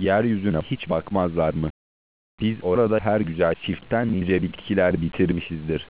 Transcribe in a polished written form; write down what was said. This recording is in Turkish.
yeryüzüne hiç bakmazlar mı? Biz orada her güzel çiftten nice bitkiler bitirmişizdir.